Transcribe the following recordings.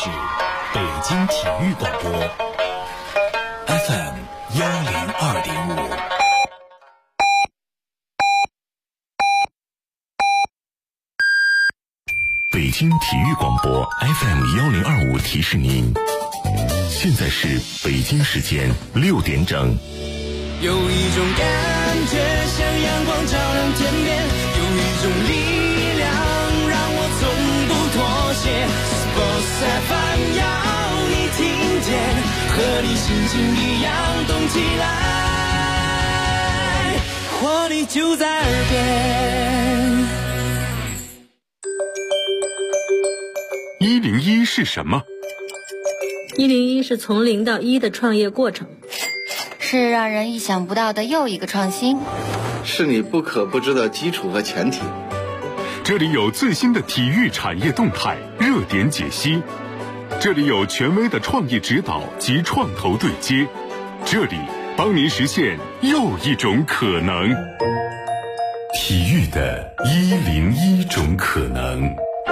是北京体育广播 FM 102.5。北京体育广播 FM 1025提示您，现在是北京时间6点整。 有一种感觉像阳光照亮天边，有一种力量让我从不妥协。Sports FM 要你听见，和你心情一样动起来，活力就在耳边。 101是什么 ？101是从0到1的创业过程， 是让人意想不到的又一个创新， 是你不可不知的基础和前提。 这里有最新的体育产业动态热点解析，这里有权威的创业指导及创投对接，这里帮您实现又一种可能。体育的101种可能。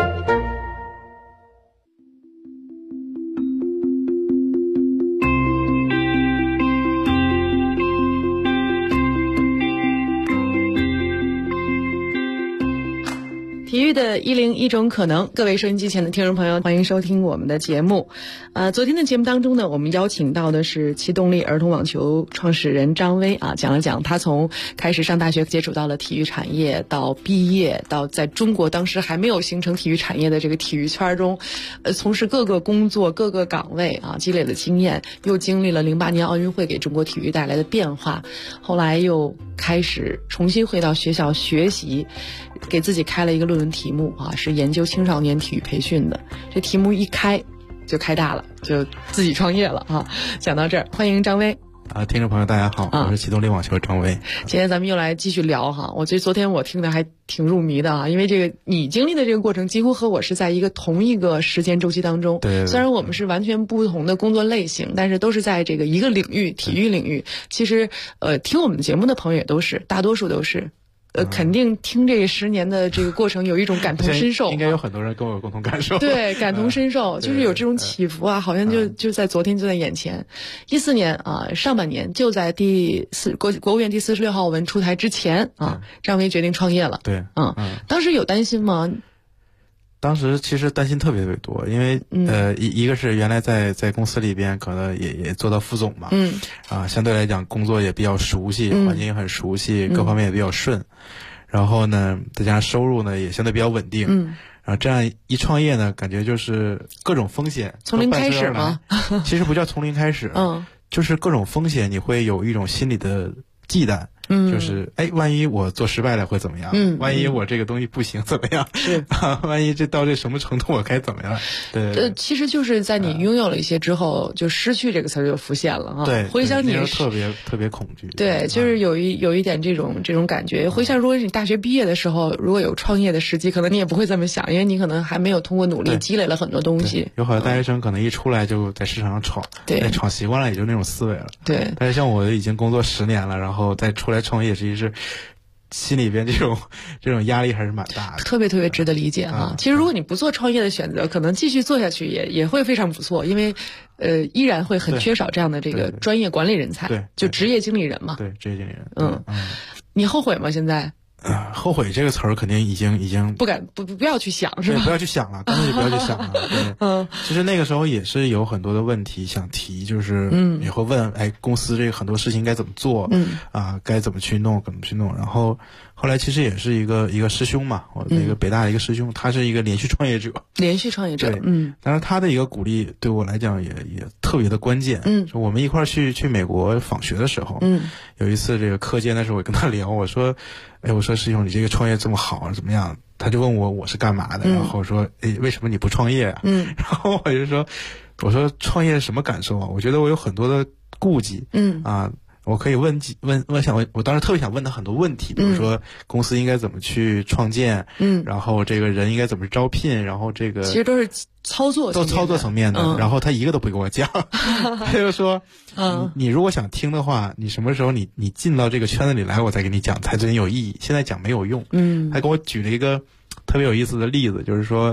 体育的101种可能，各位收音机前的听众朋友，欢迎收听我们的节目。昨天的节目当中呢，我们邀请到的是其动力儿童网球创始人张薇啊，讲了讲他从开始上大学接触到了体育产业，到毕业，到在中国当时还没有形成体育产业的这个体育圈中，从事各个工作、各个岗位啊，积累了经验，又经历了08年奥运会给中国体育带来的变化，后来又开始重新回到学校学习，给自己开了一个论文题目啊，是研究青少年体育培训的。这题目一开就开大了，就自己创业了啊。讲到这儿，欢迎张薇。 听众朋友大家好，我是启动力网球张薇。 今天咱们又来继续聊哈，我觉得昨天我听的还挺入迷的啊，因为这个你经历的这个过程几乎和我是在同一个时间周期当中。 对， 虽然我们是完全不同的工作类型，但是都是在这个一个领域，体育领域。其实听我们节目的朋友也都是，大多数都是。肯定听这10年的这个过程有一种感同身受， 应该有很多人跟我有共同感受。 对，感同身受，就是有这种起伏啊，好像就在昨天就在眼前。14年啊，上半年就在国务院第46号文出台之前啊，张薇决定创业了。 对， 当时有担心吗？ 当时其实担心特别特别多，因为一个是原来在公司里边可能也做到副总嘛，相对来讲工作也比较熟悉，环境也很熟悉，各方面也比较顺，然后呢再加上收入呢也相对比较稳定，然后这样一创业呢，感觉就是各种风险从零开始吗？ 其实不叫从零开始，就是各种风险你会有一种心理的忌惮。就是万一我做失败了会怎么样？万一我这个东西不行怎么样？是万一这到这什么程度我该怎么样？对， 其实就是在你拥有了一些之后，就失去这个词儿就浮现了啊。 对， 回想你特别恐惧。 对，就是有一点这种感觉。回想如果你大学毕业的时候，如果有创业的时机，可能你也不会这么想，因为你可能还没有通过努力积累了很多东西。 有好多大学生可能一出来就在市场上闯， 对， 闯习惯了也就那种思维了。 对， 但是像我已经工作10年了，然后再出来创业，其实是心里边这种压力还是蛮大的， 特别值得理解啊。其实如果你不做创业的选择，可能继续做下去也会非常不错，因为依然会很缺少这样的这个专业管理人才， 对， 就职业经理人嘛。 对，职业经理人。 你后悔吗？现在？ 后悔这个词儿肯定已经不要去想，是吧？ 不要去想了，根本就不要去想了。对，其实那个时候也是有很多的问题想提，就是也会问，公司这个很多事情该怎么做，该怎么去弄，然后后来其实也是一个师兄嘛，我那个北大的一个师兄，他是一个连续创业者， 对， 当然他的一个鼓励对我来讲也特别的关键。说我们一块儿去美国访学的时候，有一次这个课间的时候，我跟他聊，我说师兄，你这个创业这么好，怎么样？他就问我是干嘛的，然后说为什么你不创业啊？然后我就说，创业是什么感受啊？我觉得我有很多的顾忌，我可以问我当时特别想问他很多问题，比如说公司应该怎么去创建，然后这个人应该怎么招聘，然后这个其实都是操作层面的，然后他一个都不给我讲，他就说，你如果想听的话，你什么时候你进到这个圈子里来，我再给你讲才真有意义，现在讲没有用。他给我举了一个特别有意思的例子，就是说，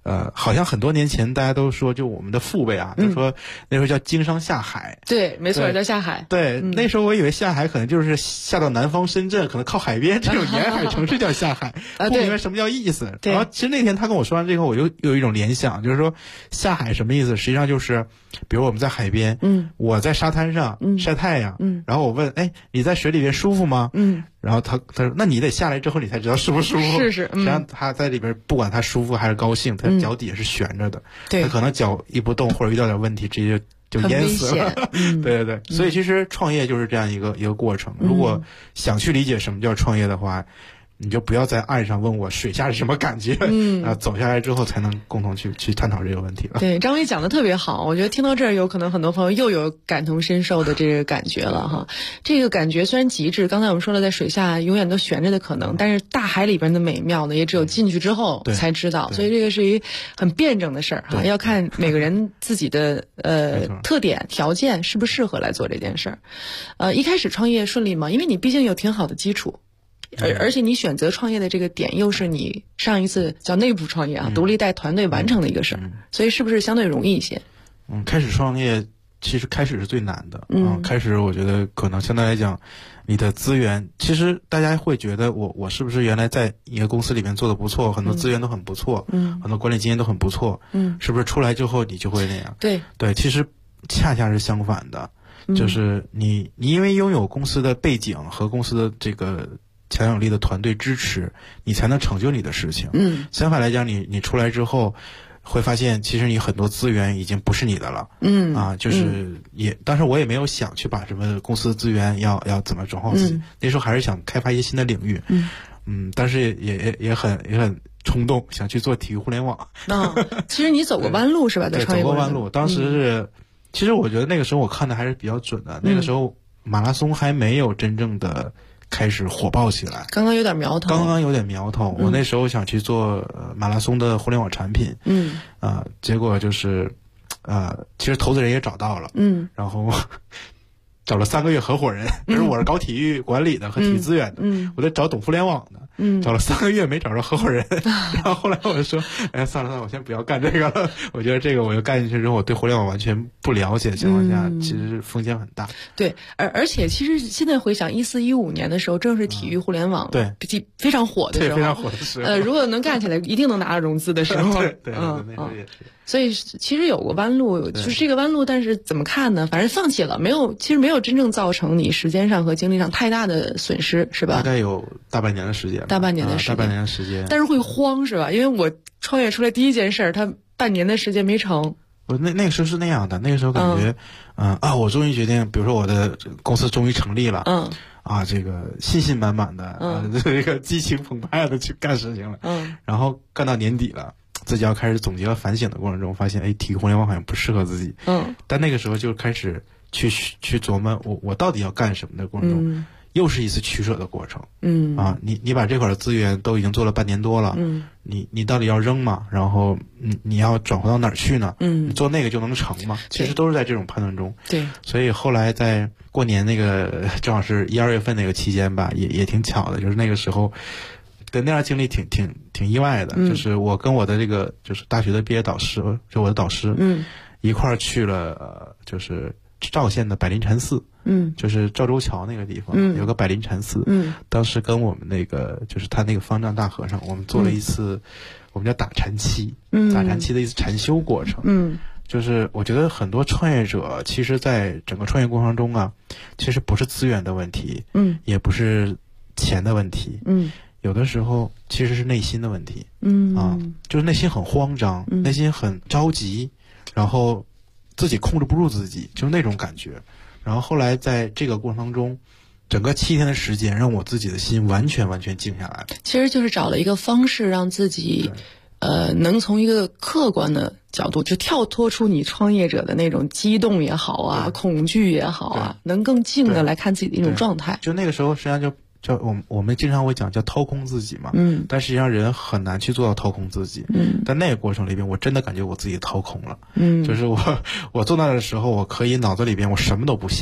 好像很多年前大家都说，就我们的父辈啊，就说那时候叫经商下海。 对，没错，叫下海。 对，那时候我以为下海可能就是下到南方深圳，可能靠海边这种沿海城市叫下海，不明白什么叫意思。然后其实那天他跟我说完这个，我就有一种联想，就是说下海什么意思？实际上就是，比如我们在海边，我在沙滩上晒太阳，然后我问，哎，你在水里边舒服吗？然后他说，那你得下来之后你才知道舒不舒服。 是， 实际上他在里边不管他舒服还是高兴，他脚底下是悬着的，他可能脚一不动或者遇到点问题，直接就淹死了。对，所以其实创业就是这样一个过程。如果想去理解什么叫创业的话，你就不要在岸上问我水下是什么感觉，走下来之后才能共同去探讨这个问题了。 对，张伟讲的特别好，我觉得听到这儿有可能很多朋友又有感同身受的这个感觉了哈。这个感觉虽然极致，刚才我们说了在水下永远都悬着的可能，但是大海里边的美妙呢，也只有进去之后才知道，所以这个是一很辩证的事儿哈，要看每个人自己的特点条件适不适合来做这件事儿。一开始创业顺利吗？因为你毕竟有挺好的基础。而且你选择创业的这个点又是你上一次叫内部创业啊，独立带团队完成的一个事儿，所以是不是相对容易一些？ 开始创业其实开始是最难的。开始我觉得可能相对来讲，你的资源，其实大家会觉得我是不是原来在一个公司里面做的不错，很多资源都很不错，很多管理经验都很不错，是不是出来之后你就会那样？对，其实恰恰是相反的，就是你因为拥有公司的背景和公司的这个强有力的团队支持，你才能成就你的事情。相反来讲，你出来之后会发现，其实你很多资源已经不是你的了。就是当时我也没有想去把什么公司资源要怎么转化自己，那时候还是想开发一些新的领域。但是也很冲动，想去做体育互联网。 其实你走过弯路是吧？在创业走过弯路，当时是，其实我觉得那个时候我看的还是比较准的。那个时候马拉松还没有真正的开始火爆起来， 刚刚有点苗头。 我那时候想去做马拉松的互联网产品，结果就是其实投资人也找到了，然后找了3个月合伙人，可是我是搞体育管理的和体育资源的，我得找懂互联网的，找了3个月没找着合伙人，然后后来我就说，哎，算了，我先不要干这个了。我觉得这个我又干进去之后，我对互联网完全不了解的情况下，其实风险很大。 对，而且其实现在回想14、15年的时候，正是体育互联网非常火的时候， 非常火的时候。 如果能干起来，一定能拿到融资的时候。 对，那时候也是。 所以其实有过弯路，就是这个弯路，但是怎么看呢？反正放弃了，其实没有真正造成你时间上和精力上太大的损失，是吧？ 大概有大半年的时间。 大半年的时间。但是会慌是吧？因为我创业出来第一件事，他半年的时间没成。 我那个时候是那样的，那个时候感觉，我终于决定，比如说我的公司终于成立了，这个信心满满的，这个激情澎湃的去干事情了，然后干到年底了。自己要开始总结和反省的过程中，发现体育互联网好像不适合自己。但那个时候就开始去琢磨我到底要干什么的过程中，又是一次取舍的过程。你把这块的资源都已经做了半年多了，你到底要扔吗？然后你要转回到哪儿去呢？你做那个就能成吗？其实都是在这种判断中。 对， 所以后来在过年那个正好是1、2月份那个期间吧，也挺巧的，就是那个时候。对，那样经历挺意外的，就是我跟我的这个就是大学的毕业导师，就我的导师，一块儿去了就是赵县的百灵禅寺，就是赵州桥那个地方，有个百灵禅寺，当时跟我们那个就是他那个方丈大和尚，我们做了一次，我们叫打禅期，打禅期的一次禅修过程，就是我觉得很多创业者其实在整个创业过程中啊，其实不是资源的问题，也不是钱的问题，有的时候其实是内心的问题，就是内心很慌张，内心很着急，然后自己控制不住自己，就是那种感觉。然后后来在这个过程当中，整个7天的时间，让我自己的心完全静下来了。 其实就是找了一个方式，让自己能从一个客观的角度，就跳脱出你创业者的那种激动也好啊，恐惧也好啊，能更静的来看自己的一种状态。 就那个时候，实际上就叫我们经常会讲叫掏空自己嘛，但实际上人很难去做到掏空自己，但那个过程里边，我真的感觉我自己掏空了，就是我坐那的时候，我可以脑子里边我什么都不想，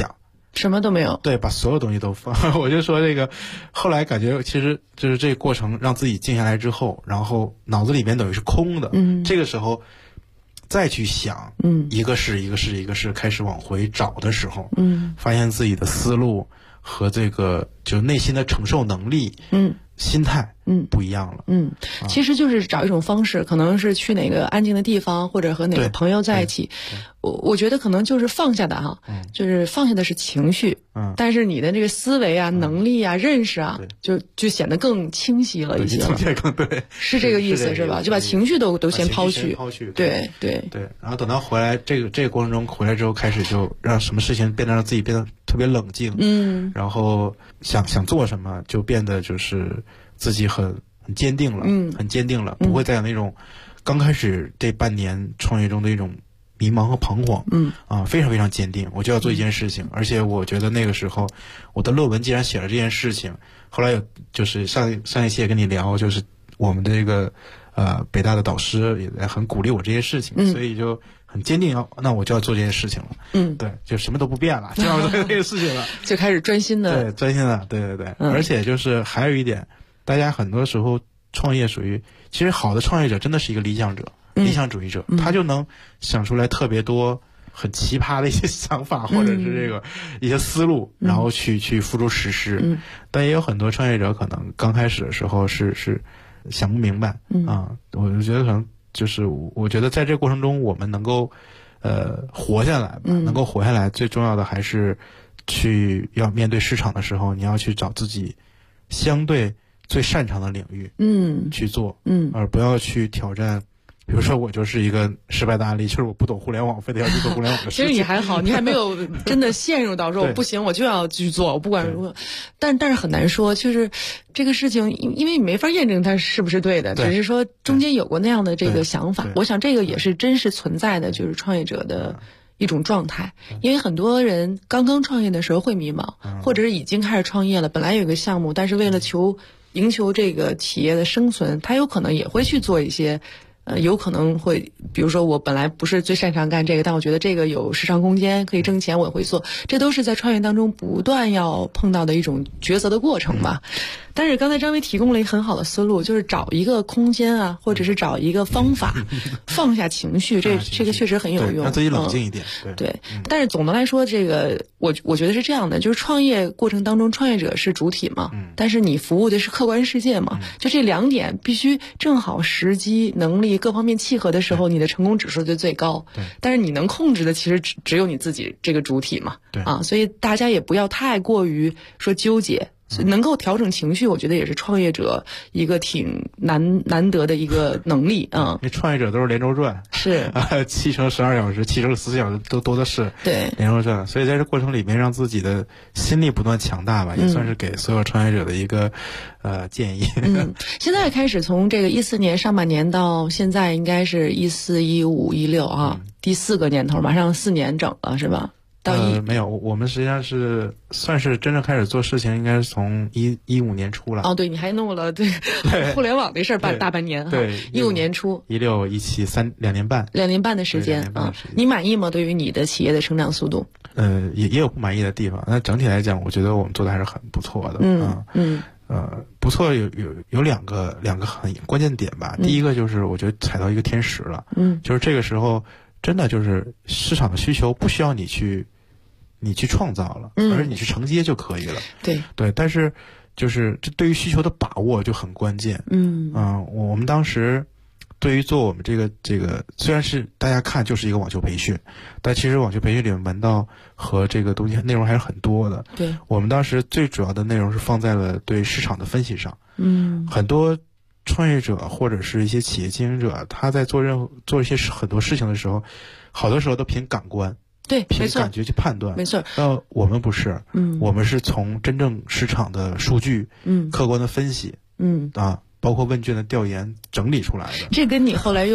什么都没有。 对，把所有东西都放。我就说这个，后来感觉其实就是这个过程，让自己静下来之后，然后脑子里面等于是空的。这个时候再去想，一个是开始往回找的时候，发现自己的思路和这个就内心的承受能力，心态不一样了。 其实就是找一种方式，可能是去哪个安静的地方，或者和哪个朋友在一起。我觉得可能就是放下的哈，就是放下的是情绪，但是你的这个思维啊、能力啊、认识啊，就显得更清晰了一些了。 对， 是这个意思是吧？就把情绪都先抛去。对。 然后等到回来这个过程中回来之后，开始就让什么事情让自己变得特别冷静，然后想做什么就变得就是自己很坚定了，很坚定了，不会再有那种刚开始这半年创业中的一种迷茫和彷徨，非常非常坚定，我就要做一件事情。而且我觉得那个时候我的论文既然写了这件事情，后来有就是上一期也跟你聊，就是我们的这个北大的导师也很鼓励我这些事情，所以就很坚定那我就要做这件事情了。对，就什么都不变了，就要做这个事情了， 就开始专心的。 对，而且就是还有一点，大家很多时候创业属于，其实好的创业者真的是一个理想主义者，他就能想出来特别多很奇葩的一些想法，或者是这个一些思路，然后去付诸实施。但也有很多创业者可能刚开始的时候是想不明白我就觉得可能就是我觉得在这个过程中我们能够活下来吧，能够活下来，最重要的还是要面对市场的时候，你要去找自己相对最擅长的领域去做，而不要去挑战。比如说我就是一个失败的案例，就是我不懂互联网，非得要去做互联网的事情。 其实你还好，你还没有真的陷入到说我不行，我就要去做，我不管如何。但是很难说，就是这个事情，因为你没法验证它是不是对的，只是说中间有过那样的这个想法。我想这个也是真实存在的，就是创业者的一种状态。因为很多人刚刚创业的时候会迷茫，或者是已经开始创业了，本来有个项目，但是为了赢求这个企业的生存，他有可能也会去做一些。有可能会，比如说我本来不是最擅长干这个，但我觉得这个有市场空间，可以挣钱，我也会做。这都是在创业当中不断要碰到的一种抉择的过程吧。但是刚才张威提供了一个很好的思路，就是找一个空间啊，或者是找一个方法，放下情绪，这个确实很有用， 让自己冷静一点。 对。但是总的来说，这个我觉得是这样的，就是创业过程当中，创业者是主体嘛，但是你服务的是客观世界嘛，就这两点必须正好时机、能力各方面契合的时候，你的成功指数就最高。但是你能控制的其实只有你自己这个主体嘛，所以大家也不要太过于说纠结。所以能够调整情绪，我觉得也是创业者一个挺难得的一个能力啊。 那创业者都是连轴转， 是 7乘12小时、7乘14小时都多的是， 对， 连轴转。所以在这过程里面，让自己的心力不断强大吧，也算是给所有创业者的一个建议。 现在开始从这个14年上半年到现在，应该是14、15、16啊，第4个年头，马上4年整了，是吧？ 没有，我们实际上是算是真正开始做事情，应该是从15年初了。 对，你还弄了对互联网的事儿大半年哈。 对 ，15年初 ，16、17、2年半 ，2年半的时间啊。你满意吗？对于你的企业的成长速度？ 也有不满意的地方。那整体来讲，我觉得我们做的还是很不错的。不错，有两个很关键点吧。第一个就是我觉得踩到一个天时了。就是这个时候。真的就是市场的需求不需要你去创造了，而是你去承接就可以了。对，但是就是这对于需求的把握就很关键。我们当时对于做我们这个虽然是大家看就是一个网球培训，但其实网球培训里面门道和这个东西内容还是很多的。 对， 我们当时最主要的内容是放在了对市场的分析上。很多创业者或者是一些企业经营者，他在做一些很多事情的时候，好多时候都凭感官， 对， 凭感觉去判断， 没错。 我们不是，我们是从真正市场的数据，客观的分析，包括问卷的调研整理出来的。 这跟你后来又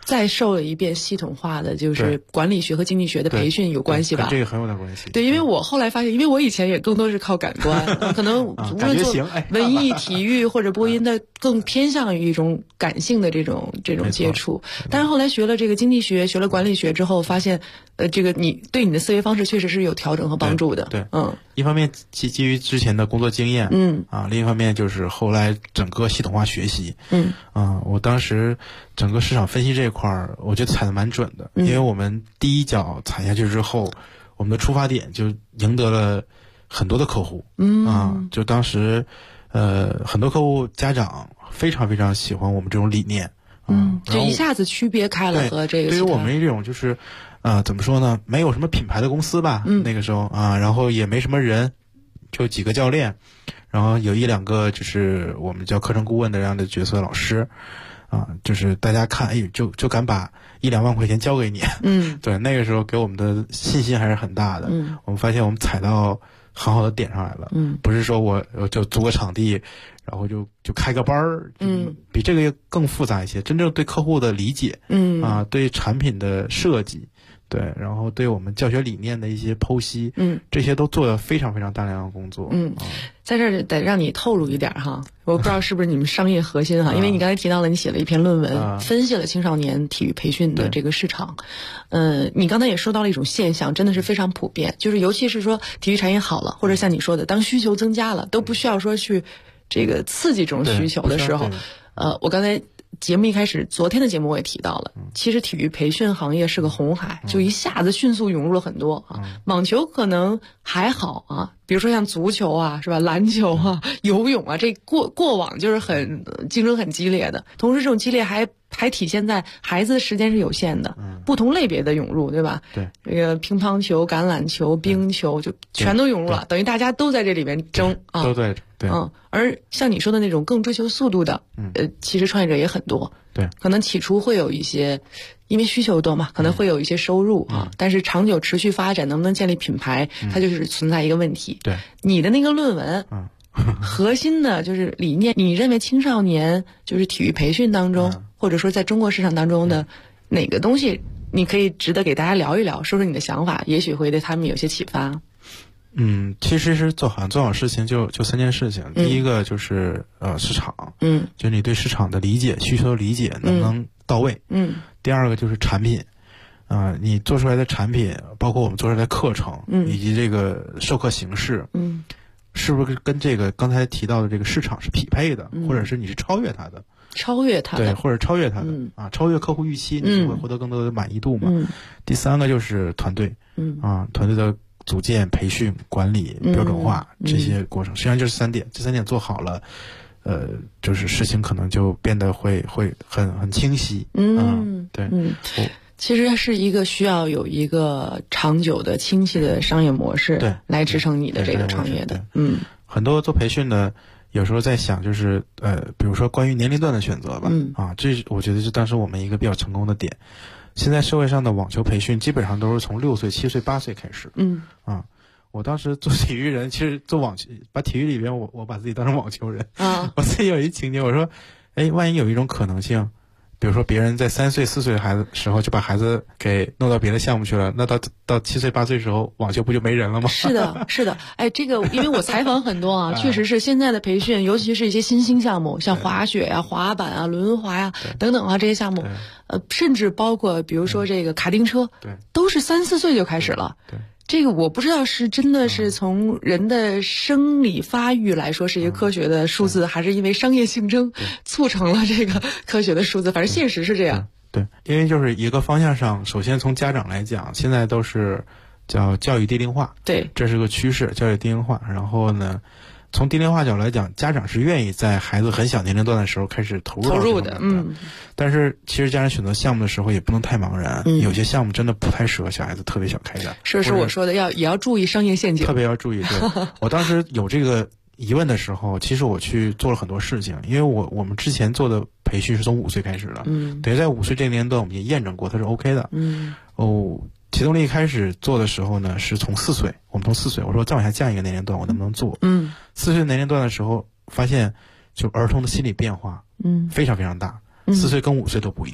再受了一遍系统化的就是管理学和经济学的培训有关系吧？ 跟这个很有点关系。 对，因为我后来发现，因为我以前也更多是靠感官，可能无论做文艺、体育或者播音的，更偏向于一种感性的这种接触。但是后来学了这个经济学，学了管理学之后，发现，这个你对你的思维方式确实是有调整和帮助的。 对，一方面基于之前的工作经验，另一方面就是后来整个系统化学习，我当时整个市场分析这一块儿，我觉得踩得蛮准的，因为我们第一脚踩下去之后，我们的出发点就赢得了很多的客户，就当时很多客户家长非常非常喜欢我们这种理念， 就一下子区别开了和这个。 对于我们这种就是怎么说呢，没有什么品牌的公司吧，那个时候然后也没什么人，就几个教练，然后有1-2个就是我们叫课程顾问的这样的角色老师，就是大家看，就敢把1-2万块钱交给你，对，那个时候给我们的信心还是很大的，我们发现我们踩到很好的点上来了，不是说我就租个场地，然后就开个班儿，比这个更复杂一些，真正对客户的理解，对产品的设计。对，然后对我们教学理念的一些剖析，这些都做了非常非常大量的工作。 在这儿得让你透露一点哈，我不知道是不是你们商业核心哈，因为你刚才提到了你写了一篇论文，分析了青少年体育培训的这个市场。你刚才也说到了一种现象，真的是非常普遍，就是尤其是说体育产业好了，或者像你说的，当需求增加了，都不需要说去这个刺激这种需求的时候，我刚才。节目一开始，昨天的节目我也提到了，其实体育培训行业是个红海，就一下子迅速涌入了很多网球可能还好比如说像足球是吧，篮球游泳这过往就是很竞争很激烈的，同时这种激烈还体现在孩子的时间是有限的，不同类别的涌入，对吧？ 对， 这个乒乓球、橄榄球、冰球就全都涌入了，等于大家都在这里面争都在对。 而像你说的那种更追求速度的，其实创业者也很多。 对， 可能起初会有一些，因为需求多嘛，可能会有一些收入但是长久持续发展，能不能建立品牌，它就是存在一个问题。 对， 你的那个论文，核心的就是理念，你认为青少年就是体育培训当中，或者说在中国市场当中的哪个东西，你可以值得给大家聊一聊，说说你的想法，也许会对他们有些启发。 其实是做好事情就3件事情。第一个就是市场，就你对市场的理解、需求的理解能不能到位。第二个就是产品，你做出来的产品，包括我们做出来的课程，以及这个授课形式，是不是跟这个刚才提到的这个市场是匹配的，或者是你是超越它的？对，或者超越它的超越客户预期，你就会获得更多的满意度嘛。第三个就是团队，团队的组建、培训、管理、标准化这些过程，实际上就是3点。这3点做好了，就是事情可能就变得会很清晰。对。 其实是一个需要有一个长久的清晰的商业模式来支撑你的这个创业的。 很多做培训的有时候在想，就是比如说关于年龄段的选择吧，这我觉得是当时我们一个比较成功的点。现在社会上的网球培训基本上都是从6岁、7岁、8岁开始。我当时做体育人，其实做网球，把体育里边我把自己当成网球人。我自己有一情节，我说，万一有一种可能性，比如说别人在3岁、4岁的时候就把孩子给弄到别的项目去了，那到7岁、8岁时候，网球不就没人了吗？ 是的，是的。这个因为我采访很多确实是现在的培训，尤其是一些新兴项目，像滑雪滑板轮滑等等这些项目，甚至包括比如说这个卡丁车，都是3、4岁就开始了。对。这个我不知道是真的是从人的生理发育来说是一个科学的数字，还是因为商业竞争促成了这个科学的数字，反正现实是这样。 对，因为就是一个方向上，首先从家长来讲，现在都是叫教育低龄化， 对， 这是个趋势，教育低龄化。然后呢，从低龄化角度来讲，家长是愿意在孩子很小年龄段的时候开始投入的。但是其实家长选择项目的时候也不能太茫然，有些项目真的不太适合小孩子特别小开展。 是我说的，也要注意商业陷阱， 特别要注意。对，我当时有这个疑问的时候，其实我去做了很多事情，因为我们之前做的培训是从5岁开始的，等于在5岁这个年龄段我们也验证过它是 OK 的。启动力一开始做的时候呢，是从4岁，我们从4岁，我说再往下降一个年龄段，我能不能做？4岁年龄段的时候，发现就儿童的心理变化，非常非常大，4岁跟5岁都不一样。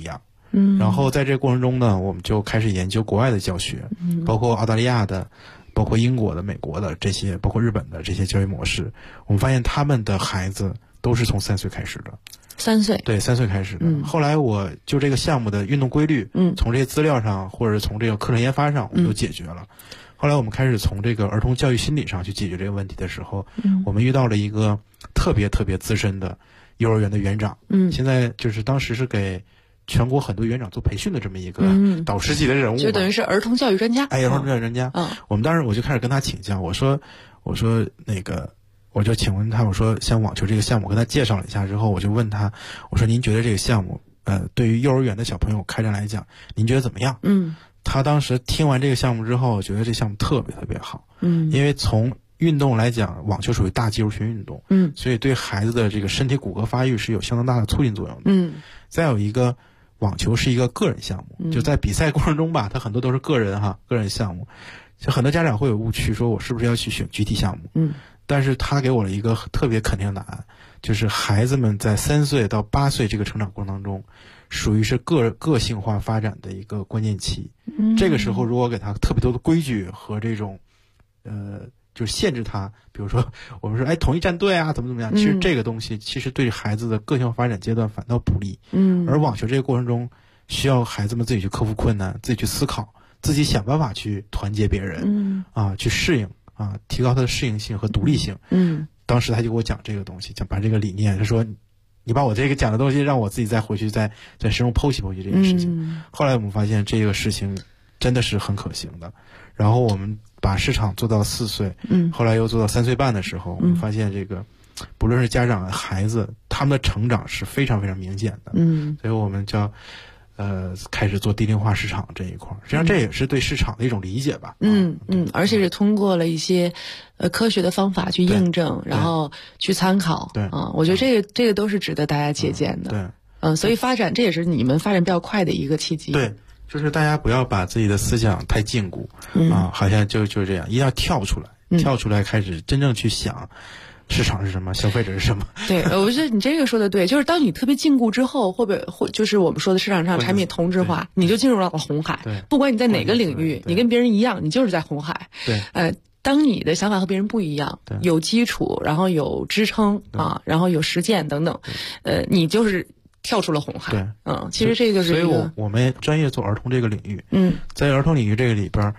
然后在这个过程中呢，我们就开始研究国外的教学，包括澳大利亚的，包括英国的、美国的这些，包括日本的这些教育模式。我们发现他们的孩子都是从3岁开始的。 3岁？ 对，3岁开始的。后来我就这个项目的运动规律，从这些资料上或者从这个课程研发上，我们都解决了。后来我们开始从这个儿童教育心理上去解决这个问题的时候，我们遇到了一个特别资深的幼儿园的园长，现在就是当时是给全国很多园长做培训的这么一个导师级的人物， 就等于是儿童教育专家。 儿童教育专家。我们当时我就开始跟他请教，我说那个，我就请问他，我说像网球这个项目，我跟他介绍了一下之后，我就问他，我说您觉得这个项目，对于幼儿园的小朋友开展来讲，您觉得怎么样？他当时听完这个项目之后，觉得这项目特别好。因为从运动来讲，网球属于大肌肉群运动，所以对孩子的这个身体骨骼发育是有相当大的促进作用的。再有一个，网球是一个个人项目，就在比赛过程中吧，它很多都是个人项目，就很多家长会有误区，说我是不是要去选集体项目？但是他给我了一个特别肯定的答案，就是孩子们在3岁到8岁这个成长过程当中，属于是个性化发展的一个关键期。这个时候如果给他特别多的规矩和这种就是限制他，比如说我们说统一战队啊，怎么样，其实这个东西其实对孩子的个性化发展阶段反倒不利。而网球这个过程中需要孩子们自己去克服困难，自己去思考，自己想办法去团结别人，去适应，提高他的适应性和独立性。当时他就给我讲这个东西，讲把这个理念，他说你把我这个讲的东西让我自己再回去再深入剖析这件事情。后来我们发现这个事情真的是很可行的，然后我们把市场做到4岁，后来又做到3岁半的时候，我们发现这个不论是家长孩子，他们的成长是非常明显的。所以我们叫开始做低龄化市场这一块，实际上这也是对市场的一种理解吧。 而且是通过了一些科学的方法去验证，然后去参考。我觉得这个都是值得大家借鉴的。所以这也是你们发展比较快的一个契机。 对，就是大家不要把自己的思想太禁锢，好像就这样，一定要跳出来开始真正去想市场是什么，消费者是什么。对， 我觉得你这个说的对，就是当你特别禁锢之后，或就是我们说的市场上产品同质化，你就进入到了红海。不管你在哪个领域，你跟别人一样，你就是在红海。当你的想法和别人不一样，有基础，然后有支撑然后有实践等等，你就是跳出了红海。其实这就是一个。 所以我们专业做儿童这个领域，在儿童领域这个里边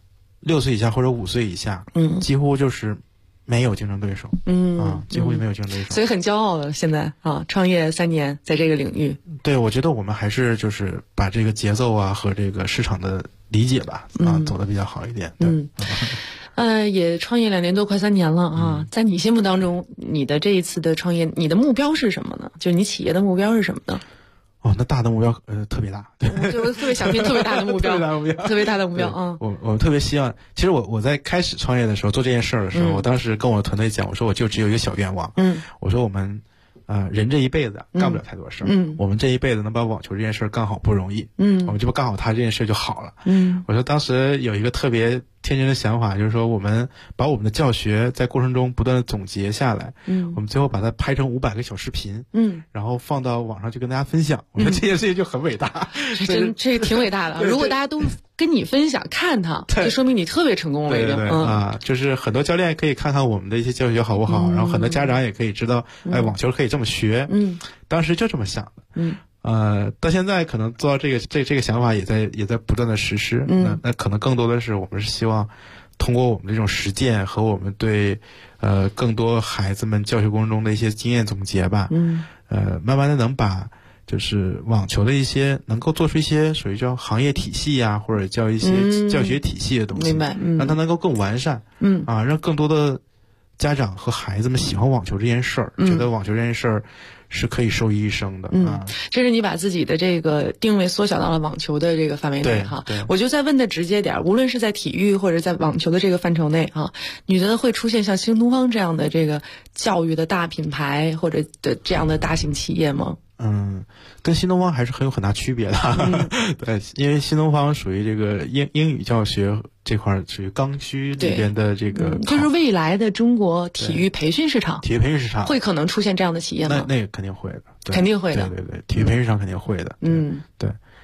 ，6岁以下或者5岁以下，几乎就是没有竞争对手，几乎没有竞争对手， 所以很骄傲的。现在创业3年，在这个领域， 对，我觉得我们还是就是把这个节奏和这个市场的理解吧，走得比较好一点。 也创业2年多，快3年了在你心目当中，你的这一次的创业，你的目标是什么呢？就是你企业的目标是什么呢？ 那大的目标特别大， 就是特别想定特别大的目标，特别大的目标我特别希望，其实我在开始创业的时候做这件事儿的时候，我当时跟我的团队讲，我说我就只有一个小愿望，我说我们人这一辈子干不了太多事儿，我们这一辈子能把网球这件事儿干好不容易，我们就干好它这件事就好了。我说当时有一个特别天真的想法，就是说我们把我们的教学在过程中不断的总结下来，我们最后把它拍成500个小视频，然后放到网上去跟大家分享。我觉得这件事情就很伟大， 这挺伟大的。如果大家都跟你分享看它，就说明你特别成功了已经。 就是很多教练可以看看我们的一些教学好不好，然后很多家长也可以知道，网球可以这么学。当时就这么想的。到现在可能做到这个想法也在不断的实施。那可能更多的是我们是希望通过我们这种实践和我们对更多孩子们教学过程中的一些经验总结吧，慢慢的能把就是网球的一些能够做出一些属于叫行业体系或者叫一些教学体系的东西， 明白？ 让它能够更完善，让更多的家长和孩子们喜欢网球这件事儿，觉得网球这件事儿是可以受益一生的。 这是你把自己的这个定位缩小到了网球的这个范围内我就再问的直接点，无论是在体育或者在网球的这个范畴内你觉得会出现像新东方这样的这个教育的大品牌或者的这样的大型企业吗？ 跟新东方还是很有很大区别的。对，因为新东方属于这个英语教学这块属于刚需里边的这个， 就是未来的中国体育培训市场，会可能出现这样的企业吗？ 那个肯定会的， 肯定会的。 对，体育培训市场肯定会的。对，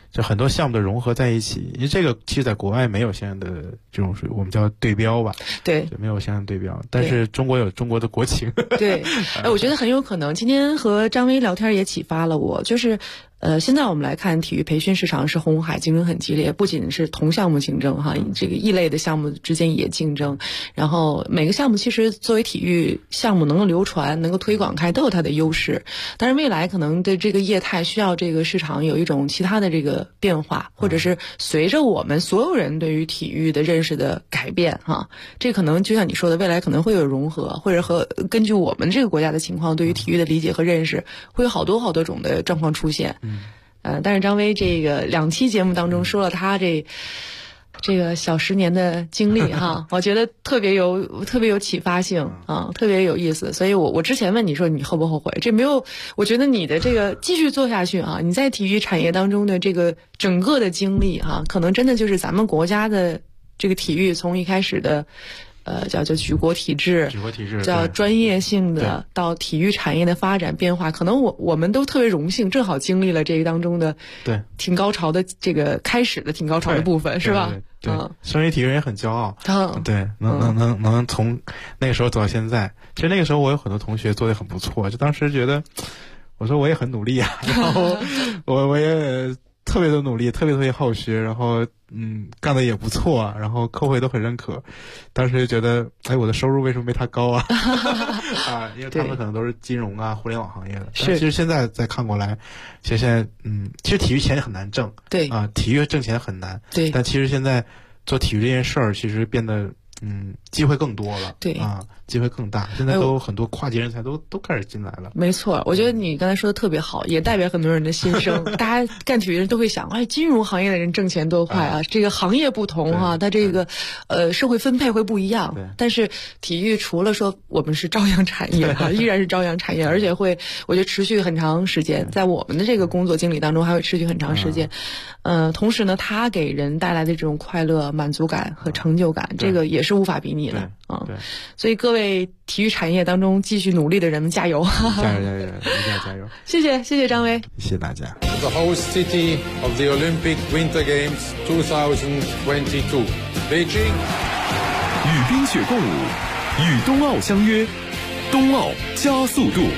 就很多项目的融合在一起，因为这个其实在国外没有现在的这种属于我们叫对标吧， 对， 没有现在的对标，但是中国有中国的国情。 对，我觉得很有可能。今天和张薇聊天也启发了我，就是现在我们来看体育培训市场是红海，竞争很激烈，不仅是同项目竞争哈，这个异类的项目之间也竞争，然后每个项目其实作为体育项目能够流传能够推广开都有它的优势，但是未来可能对这个业态需要这个市场有一种其他的这个变化，或者是随着我们所有人对于体育的认识的改变哈，这可能就像你说的，未来可能会有融合，或者和根据我们这个国家的情况对于体育的理解和认识会有好多好多种的状况出现。但是张薇这个2期节目当中说了他这个小10年的经历哈，我觉得特别有启发性啊，特别有意思。所以我之前问你说你后不后悔，这没有，我觉得你的这个继续做下去啊，你在体育产业当中的这个整个的经历哈，可能真的就是咱们国家的这个体育从一开始的叫举国体制，叫专业性的，到体育产业的发展变化，可能我们都特别荣幸，正好经历了这个当中的对挺高潮的这个开始的挺高潮的部分，是吧？ 对，身为体育人也很骄傲，对，能从那个时候走到现在。其实那个时候我有很多同学做得很不错，就当时觉得，我说我也很努力啊，然后我也特别的努力，特别好学，然后干的也不错啊，然后客户也都很认可。当时就觉得，我的收入为什么没他高啊？因为他们可能都是金融啊、互联网行业的。但其实现在再看过来，其实现在其实体育钱很难挣，对啊，体育挣钱很难，对。但其实现在做体育这件事儿，其实变得机会更多了，对啊，机会更大。现在都很多跨级人才都开始进来了。没错，我觉得你刚才说的特别好，也代表很多人的心声。大家干体育人都会想，金融行业的人挣钱多快啊！这个行业不同啊，它这个社会分配会不一样。但是体育除了说我们是朝阳产业哈，依然是朝阳产业，而且会我觉得持续很长时间，在我们的这个工作经历当中还会持续很长时间。同时呢，它给人带来的这种快乐、满足感和成就感，这个也是无法比拟的啊。所以各位体育产业当中继续努力的人们，加油！加油！一定要加油！谢谢张薇，谢谢大家。 The host city of the Olympic Winter Games 2022, Beijing。 与冰雪共舞，与冬奥相约，冬奥加速度。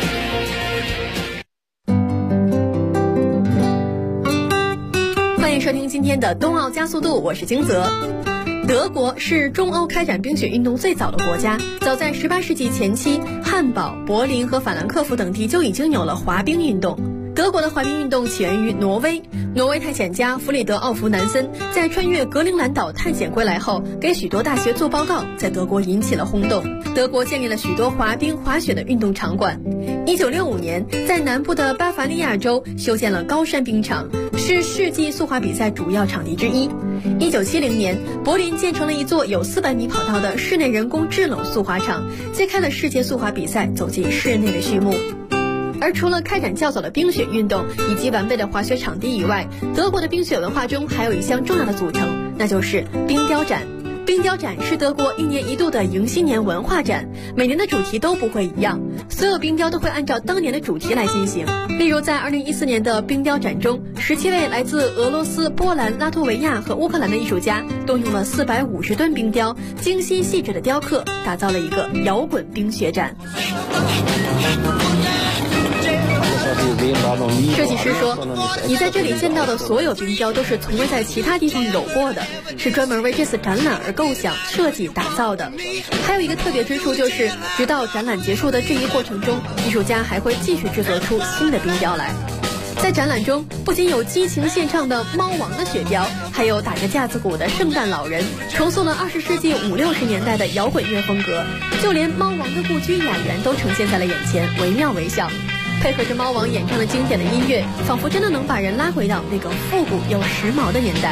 欢迎收听今天的冬奥加速度，我是金泽。德国是中欧开展冰雪运动最早的国家，早在18世纪前期，汉堡、柏林和法兰克福等地就已经有了滑冰运动。德国的滑冰运动起源于挪威，挪威探险家弗里德奥弗南森在穿越格陵兰岛探险归来后，给许多大学做报告，在德国引起了轰动。德国建立了许多滑冰、滑雪的运动场馆。1965年，在南部的巴伐利亚州修建了高山冰场，是世纪速滑比赛主要场地之一。1970年，柏林建成了一座有400米跑道的室内人工制冷速滑场，揭开了世界速滑比赛走进室内的序幕。而除了开展较早的冰雪运动以及完备的滑雪场地以外，德国的冰雪文化中还有一项重要的组成，那就是冰雕展。冰雕展是德国1年1度的迎新年文化展，每年的主题都不会一样，所有冰雕都会按照当年的主题来进行。例如在2014年的冰雕展中，17位来自俄罗斯、波兰、拉脱维亚和乌克兰的艺术家动用了450吨冰雕，精心细致的雕刻，打造了一个摇滚冰雪展。设计师说，你在这里见到的所有冰雕都是从未在其他地方有过的，是专门为这次展览而构想、设计、打造的。还有一个特别之处就是，直到展览结束的这一过程中，艺术家还会继续制作出新的冰雕来。在展览中，不仅有激情献唱的猫王的雪雕，还有打着架子鼓的圣诞老人，重塑了20世纪50、60年代的摇滚乐风格，就连猫王的故居雅园都呈现在了眼前，惟妙惟肖。配合着猫王演唱的经典的音乐，仿佛真的能把人拉回到那个复古又时髦的年代。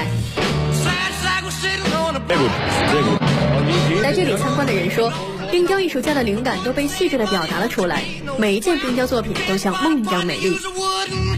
来这里参观的人说，冰雕艺术家的灵感都被细致地表达了出来，每一件冰雕作品都像梦一样美丽。